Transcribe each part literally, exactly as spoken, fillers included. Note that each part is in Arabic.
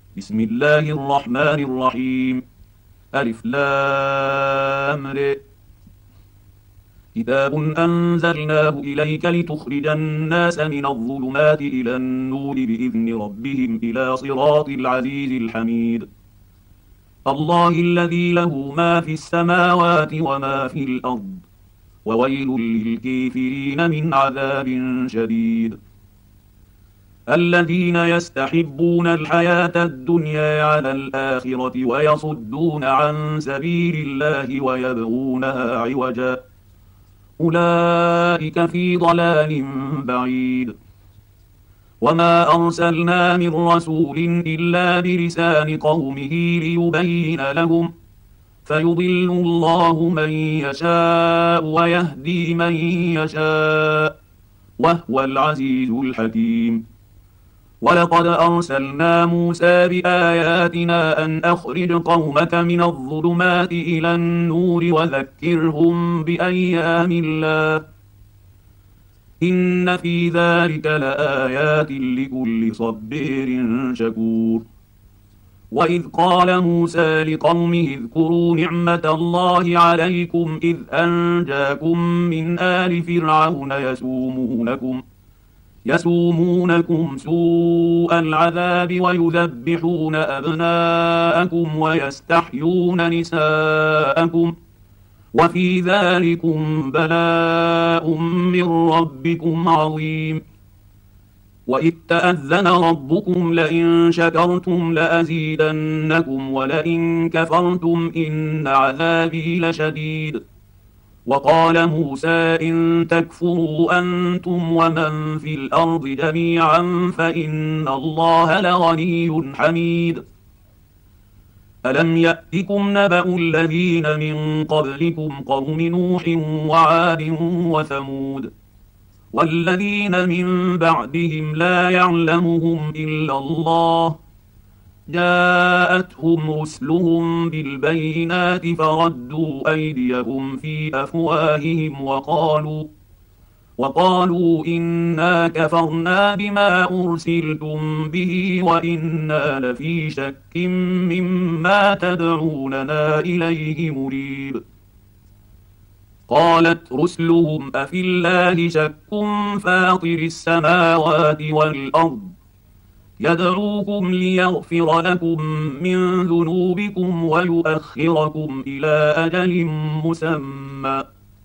بسم الله الرحمن الرحيم. ألف لام ر. كتاب أنزلناه إليك لتخرج الناس من الظلمات إلى النور بإذن ربهم إلى صراط العزيز الحميد. الله الذي له ما في السماوات وما في الأرض، وويل للكافرين من عذاب شديد. الذين يستحبون الحياة الدنيا على الآخرة ويصدون عن سبيل الله ويبغونها عوجا، أولئك في ضلال بعيد. وما أرسلنا من رسول إلا بلسان قومه ليبين لهم، فيضل الله من يشاء ويهدي من يشاء، وهو العزيز الحكيم. ولقد أرسلنا موسى بآياتنا أن أخرج قومك من الظلمات إلى النور وذكرهم بأيام الله، إن في ذلك لآيات لكل صبير شكور. وإذ قال موسى لقومه اذكروا نعمة الله عليكم إذ أنجاكم من آل فرعون يسومونكم يسومونكم سوء العذاب ويذبحون أبناءكم ويستحيون نساءكم، وفي ذلكم بلاء من ربكم عظيم. وإذ تأذن ربكم لئن شكرتم لأزيدنكم ولئن كفرتم إن عذابي لشديد. وقال موسى إن تكفروا أنتم ومن في الأرض جميعا فإن الله لغني حميد. ألم يأتكم نبأ الذين من قبلكم قوم نوح وعاد وثمود والذين من بعدهم لا يعلمهم إلا الله، جاءتهم رسلهم بالبينات فردوا أيديهم في أفواههم وقالوا وقالوا إنا كفرنا بما أرسلتم به وإنا لفي شك مما تدعوننا إليه مريب. قالت رسلهم أفي الله شك فاطر السماوات والأرض يدعوكم ليغفر لكم من ذنوبكم ويؤخركم إلى أجل مسمى.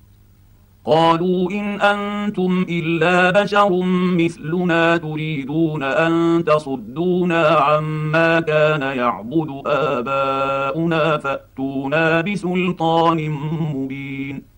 قالوا إن أنتم إلا بشر مثلنا تريدون أن تصدونا عما كان يعبد آباؤنا فأتونا بسلطان مبين.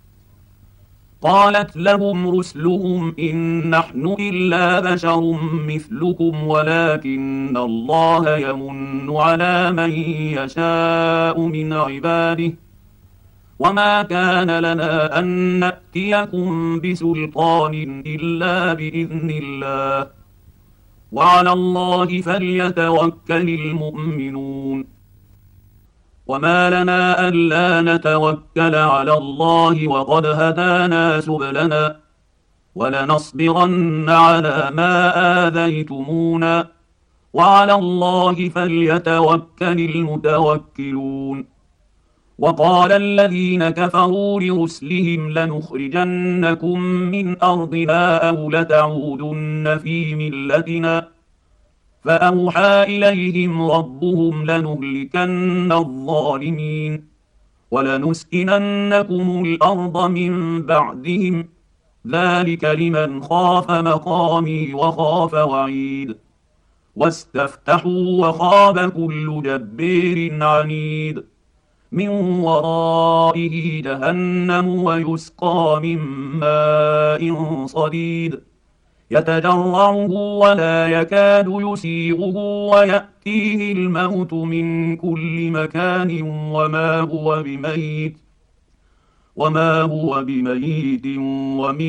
قالت لهم رسلهم إن نحن إلا بشر مثلكم ولكن الله يمن على من يشاء من عباده، وما كان لنا أن نأتيكم بسلطان إلا بإذن الله، وعلى الله فليتوكل المؤمنون. وما لنا ألا نتوكل على الله وقد هدانا سبلنا ولنصبرن على ما آذيتمونا وعلى الله فليتوكل المتوكلون. وقال الذين كفروا لرسلهم لنخرجنكم من أرضنا أو لتعودن في ملتنا، فأوحى إليهم ربهم لنهلكن الظالمين ولنسكننكم الأرض من بعدهم، ذلك لمن خاف مقامي وخاف وعيد. واستفتحوا وخاب كل جبار عنيد، من ورائه جهنم ويسقى من ماء صديد يتجرعه ولا يكاد يسيغه ويأتيه الموت من كل مكان وما هو بميت وما هو بميت ومن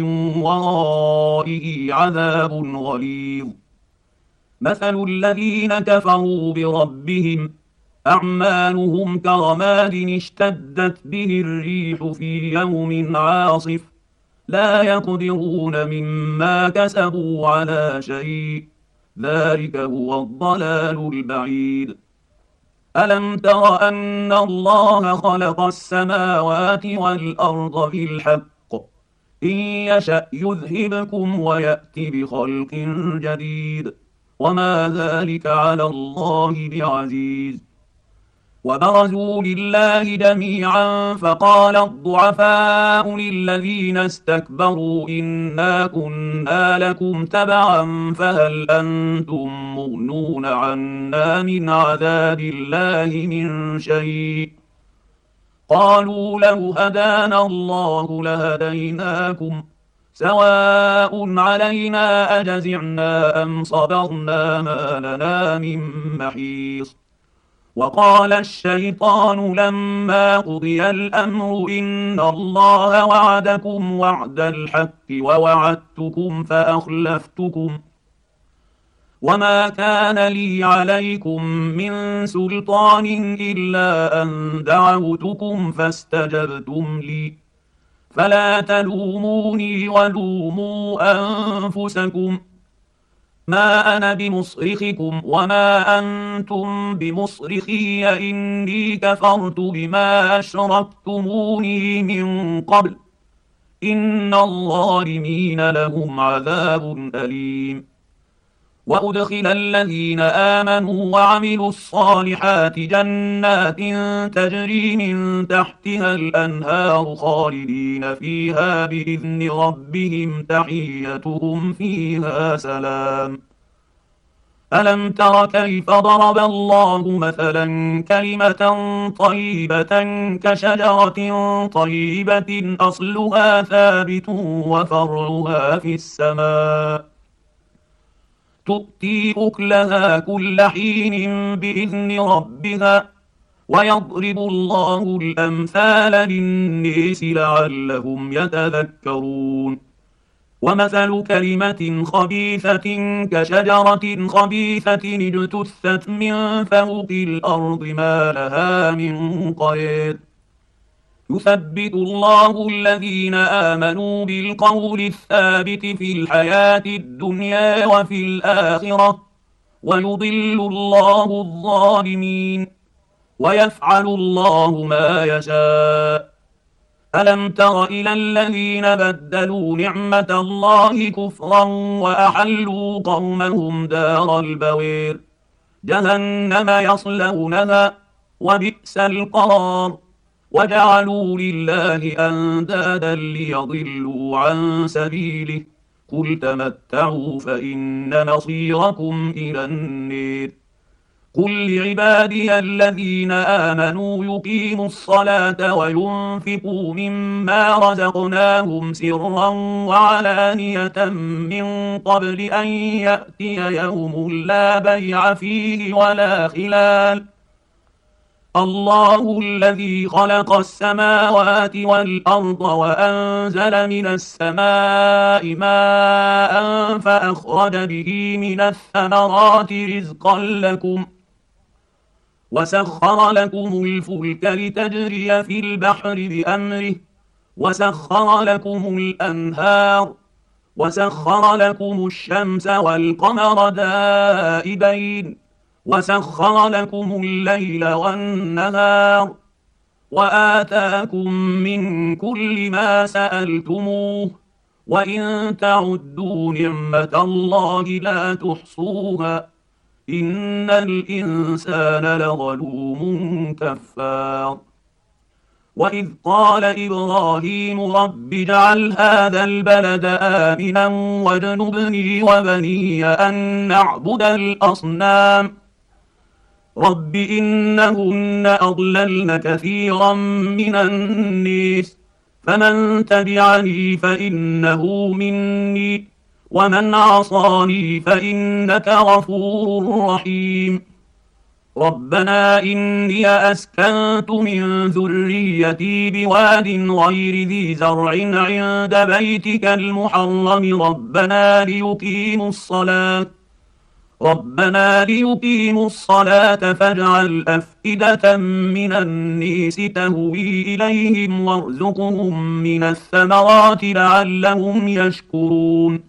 ورائه عذاب غليظ. مثل الذين كفروا بربهم أعمالهم كرماد اشتدت به الريح في يوم عاصف لا يقدرون مما كسبوا على شيء، ذلك هو الضلال البعيد. ألم تر أن الله خلق السماوات والأرض بالحق إن يشأ يذهبكم ويأت بخلق جديد وما ذلك على الله بعزيز. وبرزوا لله جميعا فقال الضعفاء للذين استكبروا إنا كنا لكم تبعا فهل أنتم مغنون عنا من عذاب الله من شيء قالوا لو هدانا الله لهديناكم سواء علينا أجزعنا أم صبرنا ما لنا من محيص. وقال الشيطان لما قضي الأمر إن الله وعدكم وعد الحق ووعدتكم فأخلفتكم وما كان لي عليكم من سلطان إلا أن دعوتكم فاستجبتم لي فلا تلوموني ولوموا أنفسكم ما أنا بمصرخكم وما أنتم بمصرخي إني كفرت بما أشركتموني من قبل إن الظالمين لهم عذاب أليم. وأدخل الذين آمنوا وعملوا الصالحات جنات تجري من تحتها الأنهار خالدين فيها بإذن ربهم تحيتهم فيها سلام. ألم تر كيف ضرب الله مثلا كلمة طيبة كشجرة طيبة أصلها ثابت وفرعها في السماء تؤتي أكلها كل حين بإذن ربها ويضرب الله الأمثال للناس لعلهم يتذكرون. ومثل كلمة خبيثة كشجرة خبيثة اجتثت من فوق الأرض ما لها من قرير يثبت الله الذين آمنوا بالقول الثابت في الحياة الدنيا وفي الآخرة ويضل الله الظالمين ويفعل الله ما يشاء. ألم تر إلى الذين بدلوا نعمة الله كفرا وأحلوا قومهم دار البوير جهنم يصلونها وبئس القرار وجعلوا لله أندادا ليضلوا عن سبيله قل تمتعوا فإن مصيركم إلى النار. قل لعبادي الذين آمنوا يقيموا الصلاة وينفقوا مما رزقناهم سرا وعلانية من قبل أن يأتي يوم لا بيع فيه ولا خلال الله الذي خلق السماوات والأرض وأنزل من السماء ماء فأخرج به من الثمرات رزقا لكم وسخر لكم الفلك لتجري في البحر بأمره وسخر لكم الأنهار وسخر لكم الشمس والقمر دائبين وسخر لكم الليل والنهار وآتاكم من كل ما سألتموه وإن تعدوا نعمة الله لا تحصوها إن الإنسان لظلوم كفار. وإذ قال إبراهيم رب اجعل هذا البلد آمنا واجنبني وبني أن نعبد الأصنام رب إنهن أضللن كثيرا من الناس فمن تبعني فإنه مني ومن عصاني فإنك غفور رحيم. ربنا إني أسكنت من ذريتي بواد غير ذي زرع عند بيتك المحرم ربنا ليقيموا الصلاة ربنا ليقيموا الصلاة فاجعل أفئدة من الناس تهوي إليهم وارزقهم من الثمرات لعلهم يشكرون.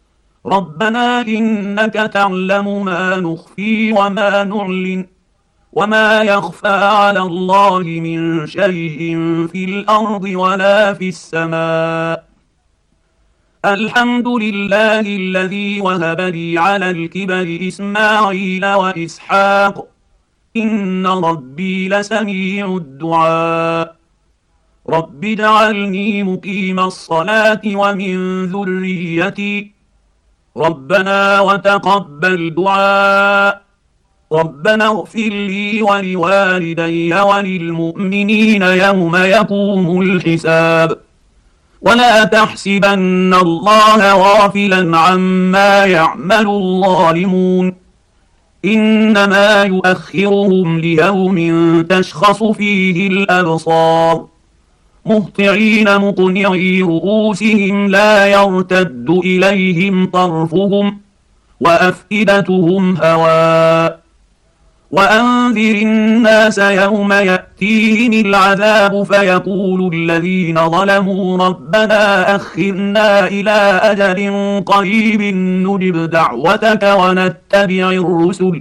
ربنا إنك تعلم ما نخفي وما نعلن وما يخفى على الله من شيء في الأرض ولا في السماء. الحمد لله الذي وهب لي على الكبر إسماعيل وإسحاق إن ربي لسميع الدعاء. رب اجعلني مقيم الصلاة ومن ذريتي ربنا وتقبل دعاء. ربنا اغفر لي ولوالدي وللمؤمنين يوم يقوم الحساب. ولا تحسبن الله غافلا عما يعمل الظالمون إنما يؤخرهم ليوم تشخص فيه الأبصار مهطعين مقنعي رؤوسهم لا يرتد إليهم طرفهم وأفئدتهم هواء. وأنذر الناس يوم يأتيهم العذاب فيقول الذين ظلموا ربنا أخرنا إلى أجل قريب نجب دعوتك ونتبع الرسل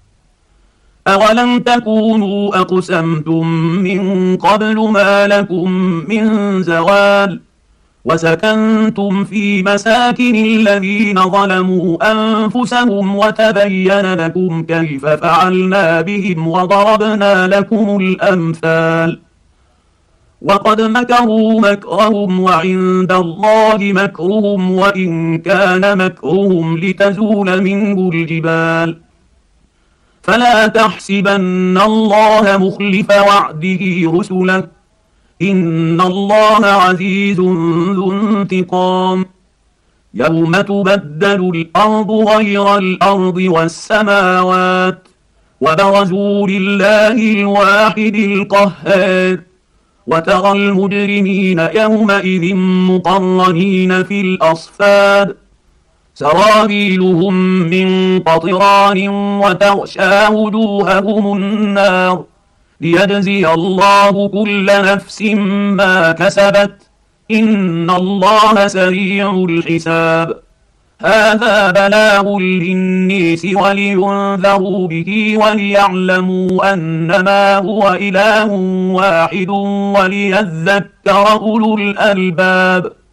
أولم تكونوا أقسمتم من قبل ما لكم من زوال وسكنتم في مساكن الذين ظلموا أنفسهم وتبين لكم كيف فعلنا بهم وضربنا لكم الأمثال. وقد مكروا مكرهم وعند الله مكرهم وإن كان مكرهم لتزول منه الجبال. فلا تحسبن الله مخلف وعده رسله إن الله عزيز ذو انتقام. يوم تبدل الأرض غير الأرض والسماوات وبرزوا لله الواحد القهار وترى المجرمين يومئذ مقرنين في الأصفاد سرابيلهم من قطران وتغشى وجوههم النار ليجزي الله كل نفس ما كسبت إن الله سريع الحساب. هذا بلاغ للناس ولينذروا به وليعلموا أنما هو إله واحد وليذكر أولو الألباب.